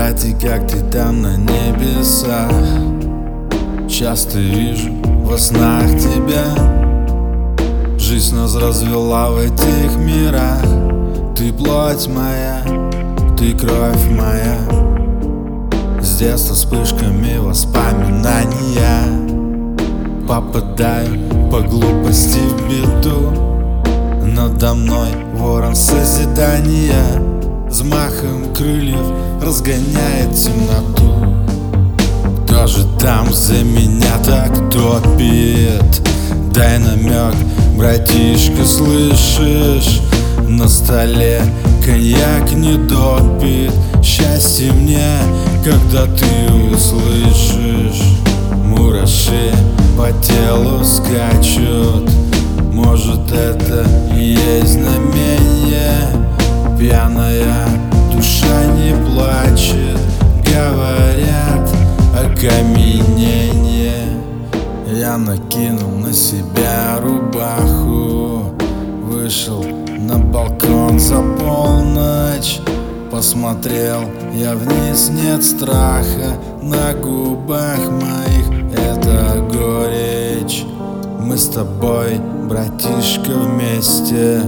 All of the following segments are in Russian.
Братик, как ты там на небесах? Часто вижу во снах тебя. Жизнь нас развела в этих мирах. Ты плоть моя, ты кровь моя. С детства вспышками воспоминания. Попадаю по глупости в беду. Надо мной ворон созидания. Взмахом крыльев разгоняет темноту. Кто же там за меня так топит? Дай намек, братишка, слышишь? На столе коньяк не допит. Счастье мне, когда ты услышишь. Мураши по телу скачут. Может, это и есть знамение. Пьяная душа не плачет. Говорят, окаменение. Я накинул на себя рубаху. Вышел на балкон за полночь. Посмотрел я вниз, нет страха. На губах моих это горечь. Мы с тобой, братишка, вместе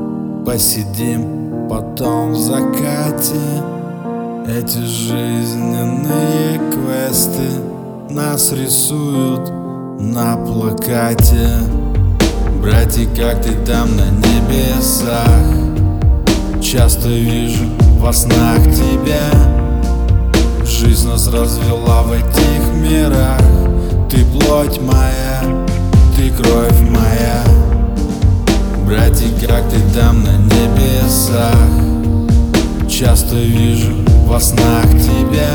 посидим потом в закате. Эти жизненные квесты нас рисуют на плакате. Братик, как ты там на небесах? Часто вижу во снах тебя. Жизнь нас развела в этих мирах. Ты плоть моя, ты кровь моя. Братик, как ты там на небесах? Часто вижу во снах тебя.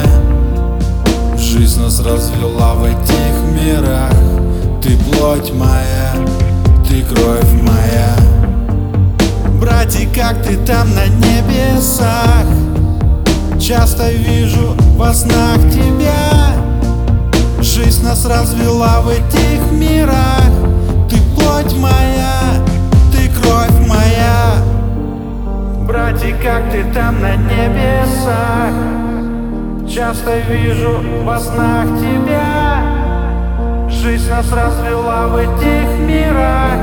Жизнь нас развела в этих мирах. Ты плоть моя, ты кровь моя. Братик, как ты там на небесах? Часто вижу во снах тебя. Жизнь нас развела в этих мирах. Ты плоть моя, ты кровь моя. Братик, как ты там на небесах? Часто вижу во снах тебя. Жизнь нас развела в этих мирах.